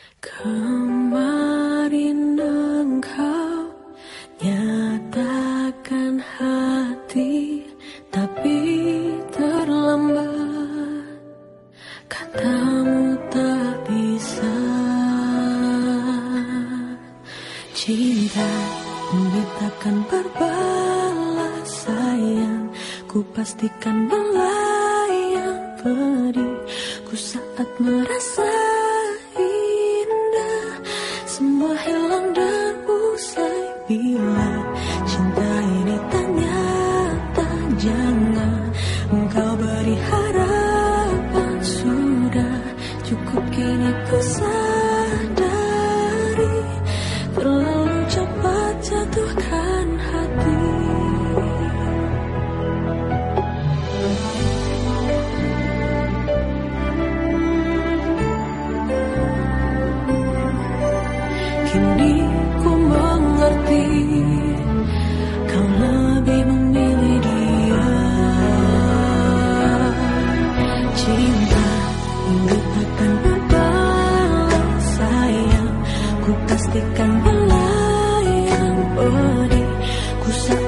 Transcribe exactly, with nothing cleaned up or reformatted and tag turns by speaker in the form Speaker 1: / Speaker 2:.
Speaker 1: Kemarin engkau nyatakan hati, tapi terlambat. Katamu tak bisa. Cinta ini takkan berbalas sayang, ku pastikan melayang pedihku saat merasa indah. Semua hilang dan usai bila cinta ini ternyata jangan engkau beri harapan. Sudah cukup kini ku sadari, terlalu cepat jatuhkan hati. Kini ku mengerti, kau lebih memilih dia. Cinta ini takkan berbalas sayang, ku pastikan melayang pedihku saat